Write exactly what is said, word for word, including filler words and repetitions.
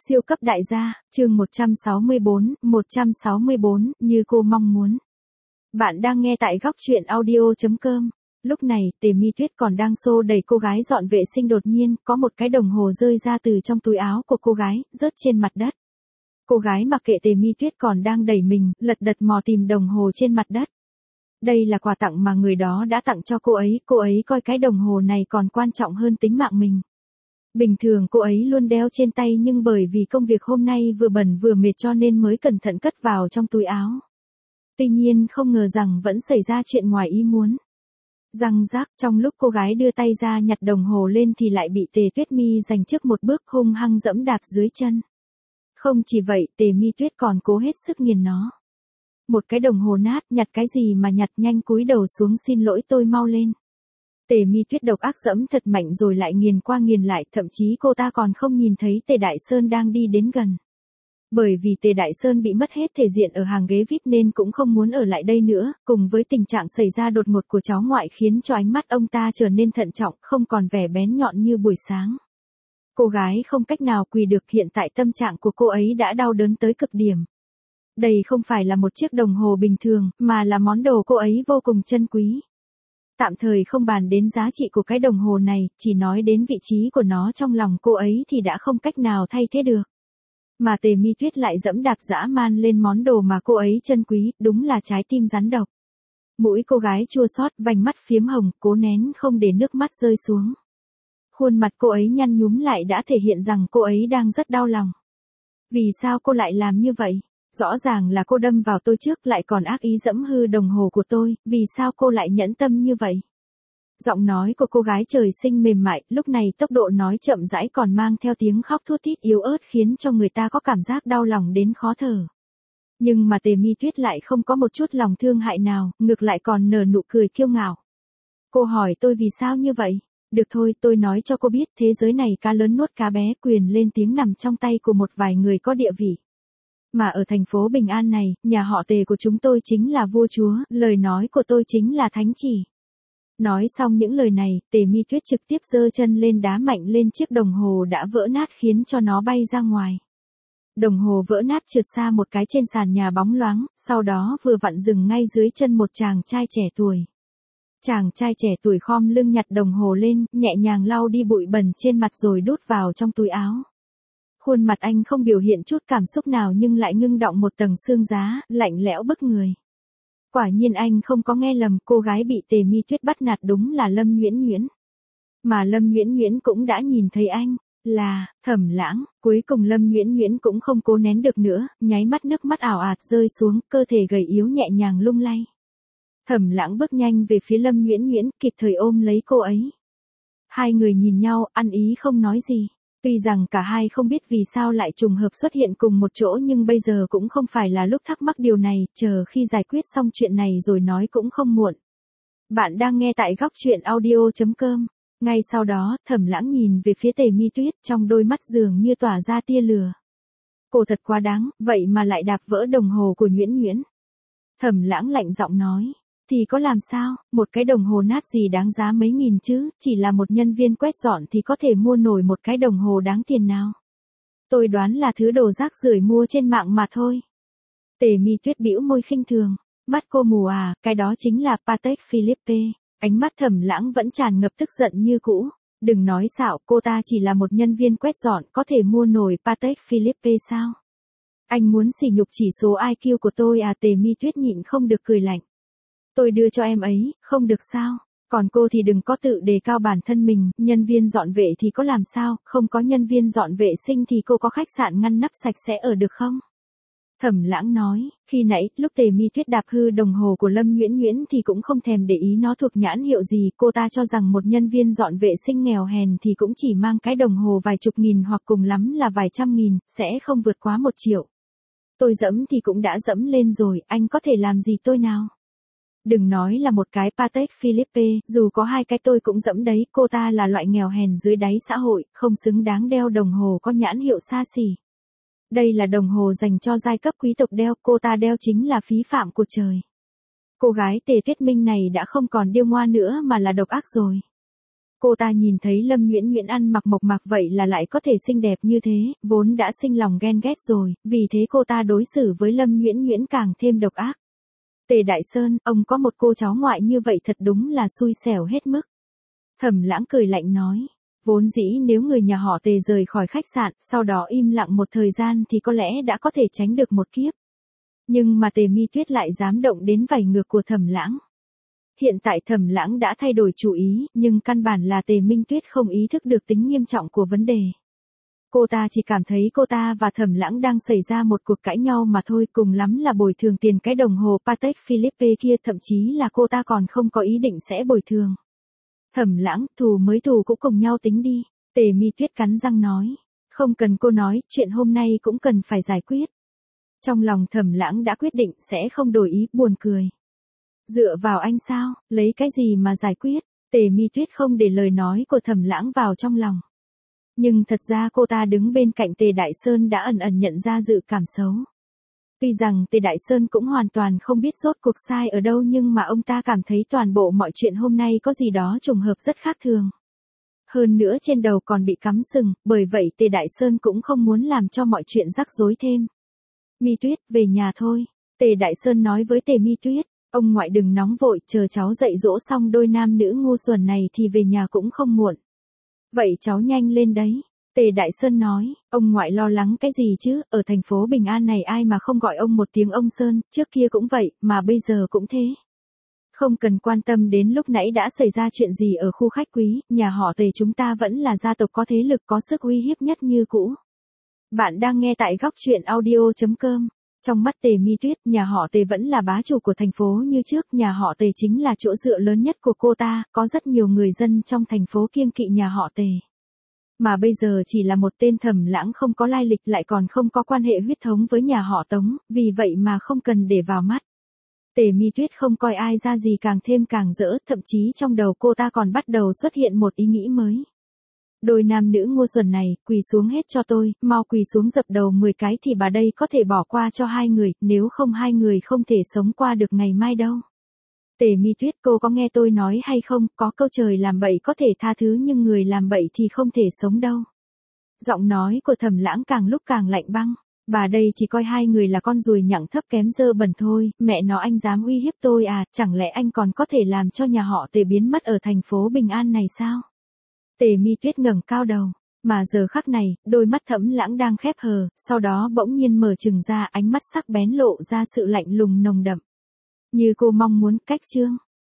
Siêu cấp đại gia, chương một trăm sáu mươi bốn, một trăm sáu mươi bốn, như cô mong muốn. Bạn đang nghe tại góc truyện audio chấm com. Lúc này, Tề Mi Tuyết còn đang xô đẩy cô gái dọn vệ sinh, đột nhiên, có một cái đồng hồ rơi ra từ trong túi áo của cô gái, rớt trên mặt đất. Cô gái mặc kệ Tề Mi Tuyết còn đang đẩy mình, lật đật mò tìm đồng hồ trên mặt đất. Đây là quà tặng mà người đó đã tặng cho cô ấy, cô ấy coi cái đồng hồ này còn quan trọng hơn tính mạng mình. Bình thường cô ấy luôn đeo trên tay nhưng bởi vì công việc hôm nay vừa bận vừa mệt cho nên mới cẩn thận cất vào trong túi áo. Tuy nhiên không ngờ rằng vẫn xảy ra chuyện ngoài ý muốn. Răng rác, trong lúc cô gái đưa tay ra nhặt đồng hồ lên thì lại bị Tề Tuyết Mi giành trước một bước hung hăng dẫm đạp dưới chân. Không chỉ vậy, Tề Mi Tuyết còn cố hết sức nghiền nó. Một cái đồng hồ nát, nhặt cái gì mà nhặt, nhanh cúi đầu xuống, xin lỗi tôi mau lên. Tề Mi Tuyết độc ác dẫm thật mạnh rồi lại nghiền qua nghiền lại, thậm chí cô ta còn không nhìn thấy Tề Đại Sơn đang đi đến gần. Bởi vì Tề Đại Sơn bị mất hết thể diện ở hàng ghế vi ai pi nên cũng không muốn ở lại đây nữa, cùng với tình trạng xảy ra đột ngột của cháu ngoại khiến cho ánh mắt ông ta trở nên thận trọng, không còn vẻ bén nhọn như buổi sáng. Cô gái không cách nào quỳ được, hiện tại tâm trạng của cô ấy đã đau đớn tới cực điểm. Đây không phải là một chiếc đồng hồ bình thường, mà là món đồ cô ấy vô cùng trân quý. Tạm thời không bàn đến giá trị của cái đồng hồ này, chỉ nói đến vị trí của nó trong lòng cô ấy thì đã không cách nào thay thế được. Mà Tề Mi Tuyết lại dẫm đạp dã man lên món đồ mà cô ấy trân quý, đúng là trái tim rắn độc. Mũi cô gái chua xót, vành mắt phiếm hồng, cố nén không để nước mắt rơi xuống. Khuôn mặt cô ấy nhăn nhúm lại đã thể hiện rằng cô ấy đang rất đau lòng. Vì sao cô lại làm như vậy? Rõ ràng là cô đâm vào tôi trước, lại còn ác ý dẫm hư đồng hồ của tôi, vì sao cô lại nhẫn tâm như vậy? Giọng nói của cô gái trời sinh mềm mại, lúc này tốc độ nói chậm rãi còn mang theo tiếng khóc thút thít yếu ớt khiến cho người ta có cảm giác đau lòng đến khó thở. Nhưng mà Tề Mi Tuyết lại không có một chút lòng thương hại nào, ngược lại còn nở nụ cười kiêu ngạo. Cô hỏi tôi vì sao như vậy? Được thôi, tôi nói cho cô biết, thế giới này cá lớn nuốt cá bé, quyền lên tiếng nằm trong tay của một vài người có địa vị. Mà ở thành phố Bình An này, nhà họ Tề của chúng tôi chính là vua chúa, lời nói của tôi chính là thánh chỉ. Nói xong những lời này, Tề Mi Tuyết trực tiếp giơ chân lên đá mạnh lên chiếc đồng hồ đã vỡ nát khiến cho nó bay ra ngoài. Đồng hồ vỡ nát trượt xa một cái trên sàn nhà bóng loáng, sau đó vừa vặn dừng ngay dưới chân một chàng trai trẻ tuổi. Chàng trai trẻ tuổi khom lưng nhặt đồng hồ lên, nhẹ nhàng lau đi bụi bẩn trên mặt rồi đút vào trong túi áo. Khuôn mặt anh không biểu hiện chút cảm xúc nào nhưng lại ngưng đọng một tầng xương giá, lạnh lẽo bức người. Quả nhiên anh không có nghe lầm, cô gái bị Tề Mi Tuyết bắt nạt đúng là Lâm Nhuyễn Nhuyễn. Mà Lâm Nhuyễn Nhuyễn cũng đã nhìn thấy anh, là Thẩm Lãng. Cuối cùng Lâm Nhuyễn Nhuyễn cũng không cố nén được nữa, nháy mắt nước mắt ảo ạt rơi xuống, cơ thể gầy yếu nhẹ nhàng lung lay. Thẩm Lãng bước nhanh về phía Lâm Nhuyễn Nhuyễn, kịp thời ôm lấy cô ấy. Hai người nhìn nhau, ăn ý không nói gì. Tuy rằng cả hai không biết vì sao lại trùng hợp xuất hiện cùng một chỗ nhưng bây giờ cũng không phải là lúc thắc mắc điều này, chờ khi giải quyết xong chuyện này rồi nói cũng không muộn. Bạn đang nghe tại góc truyện audio chấm com. Ngay sau đó, Thẩm Lãng nhìn về phía Tề Mi Tuyết, trong đôi mắt dường như tỏa ra tia lửa. Cô thật quá đáng, vậy mà lại đạp vỡ đồng hồ của Nhuyễn Nhuyễn. Thẩm Lãng lạnh giọng nói. Thì có làm sao, một cái đồng hồ nát gì đáng giá mấy nghìn chứ, chỉ là một nhân viên quét dọn thì có thể mua nổi một cái đồng hồ đáng tiền nào. Tôi đoán là thứ đồ rác rưởi mua trên mạng mà thôi. Tề Mi Tuyết bĩu môi khinh thường, mắt cô mù à, cái đó chính là Patek Philippe. Ánh mắt Thẩm Lãng vẫn tràn ngập tức giận như cũ. Đừng nói xạo, cô ta chỉ là một nhân viên quét dọn có thể mua nổi Patek Philippe sao? Anh muốn sỉ nhục chỉ số i kiu của tôi à? Tề Mi Tuyết nhịn không được cười lạnh. Tôi đưa cho em ấy, không được sao? Còn cô thì đừng có tự đề cao bản thân mình, nhân viên dọn vệ thì có làm sao, không có nhân viên dọn vệ sinh thì cô có khách sạn ngăn nắp sạch sẽ ở được không? Thẩm Lãng nói, khi nãy, lúc Tề Mi Tuyết đạp hư đồng hồ của Lâm Nhuyễn Nhuyễn thì cũng không thèm để ý nó thuộc nhãn hiệu gì, cô ta cho rằng một nhân viên dọn vệ sinh nghèo hèn thì cũng chỉ mang cái đồng hồ vài chục nghìn hoặc cùng lắm là vài trăm nghìn, sẽ không vượt quá một triệu. Tôi dẫm thì cũng đã dẫm lên rồi, anh có thể làm gì tôi nào? Đừng nói là một cái Patek Philippe, dù có hai cái tôi cũng dẫm đấy, cô ta là loại nghèo hèn dưới đáy xã hội, không xứng đáng đeo đồng hồ có nhãn hiệu xa xỉ. Đây là đồng hồ dành cho giai cấp quý tộc đeo, cô ta đeo chính là phí phạm của trời. Cô gái Tề Tuyết Minh này đã không còn điêu ngoa nữa mà là độc ác rồi. Cô ta nhìn thấy Lâm Nhuyễn Nhuyễn ăn mặc mộc mạc vậy là lại có thể xinh đẹp như thế, vốn đã sinh lòng ghen ghét rồi, vì thế cô ta đối xử với Lâm Nhuyễn Nhuyễn càng thêm độc ác. Tề Đại Sơn, ông có một cô cháu ngoại như vậy thật đúng là xui xẻo hết mức. Thẩm Lãng cười lạnh nói, vốn dĩ nếu người nhà họ Tề rời khỏi khách sạn, sau đó im lặng một thời gian thì có lẽ đã có thể tránh được một kiếp. Nhưng mà Tề Mi Tuyết lại dám động đến vảy ngược của Thẩm Lãng. Hiện tại Thẩm Lãng đã thay đổi chủ ý, nhưng căn bản là Tề Minh Tuyết không ý thức được tính nghiêm trọng của vấn đề. Cô ta chỉ cảm thấy cô ta và Thẩm Lãng đang xảy ra một cuộc cãi nhau mà thôi, cùng lắm là bồi thường tiền cái đồng hồ Patek Philippe kia, thậm chí là cô ta còn không có ý định sẽ bồi thường. Thẩm Lãng, thù mới thù cũng cùng nhau tính đi, Tề Mi Tuyết cắn răng nói, không cần cô nói, chuyện hôm nay cũng cần phải giải quyết. Trong lòng Thẩm Lãng đã quyết định sẽ không đổi ý, buồn cười. Dựa vào anh sao, lấy cái gì mà giải quyết, Tề Mi Tuyết không để lời nói của Thẩm Lãng vào trong lòng. Nhưng thật ra cô ta đứng bên cạnh Tề Đại Sơn đã ẩn ẩn nhận ra dự cảm xấu. Tuy rằng Tề Đại Sơn cũng hoàn toàn không biết rốt cuộc sai ở đâu, nhưng mà ông ta cảm thấy toàn bộ mọi chuyện hôm nay có gì đó trùng hợp rất khác thường. Hơn nữa trên đầu còn bị cắm sừng, bởi vậy Tề Đại Sơn cũng không muốn làm cho mọi chuyện rắc rối thêm. Mi Tuyết, về nhà thôi, Tề Đại Sơn nói với Tề Mi Tuyết, ông ngoại đừng nóng vội, chờ cháu dạy dỗ xong đôi nam nữ ngu xuẩn này thì về nhà cũng không muộn. Vậy cháu nhanh lên đấy. Tề Đại Sơn nói, ông ngoại lo lắng cái gì chứ, ở thành phố Bình An này ai mà không gọi ông một tiếng ông Sơn, trước kia cũng vậy, mà bây giờ cũng thế. Không cần quan tâm đến lúc nãy đã xảy ra chuyện gì ở khu khách quý, nhà họ Tề chúng ta vẫn là gia tộc có thế lực có sức uy hiếp nhất như cũ. Bạn đang nghe tại góc truyện audio chấm com. Trong mắt Tề Mi Tuyết, nhà họ Tề vẫn là bá chủ của thành phố như trước, nhà họ Tề chính là chỗ dựa lớn nhất của cô ta, có rất nhiều người dân trong thành phố kiêng kỵ nhà họ Tề. Mà bây giờ chỉ là một tên Thẩm Lãng không có lai lịch, lại còn không có quan hệ huyết thống với nhà họ Tống, vì vậy mà không cần để vào mắt. Tề Mi Tuyết không coi ai ra gì, càng thêm càng rỡ, thậm chí trong đầu cô ta còn bắt đầu xuất hiện một ý nghĩ mới. Đôi nam nữ ngu xuẩn này, quỳ xuống hết cho tôi, mau quỳ xuống dập đầu mười cái thì bà đây có thể bỏ qua cho hai người, nếu không hai người không thể sống qua được ngày mai đâu. Tề Mi Tuyết, cô có nghe tôi nói hay không, có câu trời làm bậy có thể tha thứ nhưng người làm bậy thì không thể sống đâu. Giọng nói của Thẩm Lãng càng lúc càng lạnh băng, bà đây chỉ coi hai người là con ruồi nhặng thấp kém dơ bẩn thôi, mẹ nó anh dám uy hiếp tôi à, chẳng lẽ anh còn có thể làm cho nhà họ Tề biến mất ở thành phố Bình An này sao? Tề Mi Tuyết ngẩng cao đầu, mà giờ khắc này, đôi mắt Thẩm Lãng đang khép hờ, sau đó bỗng nhiên mở trừng ra, ánh mắt sắc bén lộ ra sự lạnh lùng nồng đậm. Như cô mong muốn, cách chương.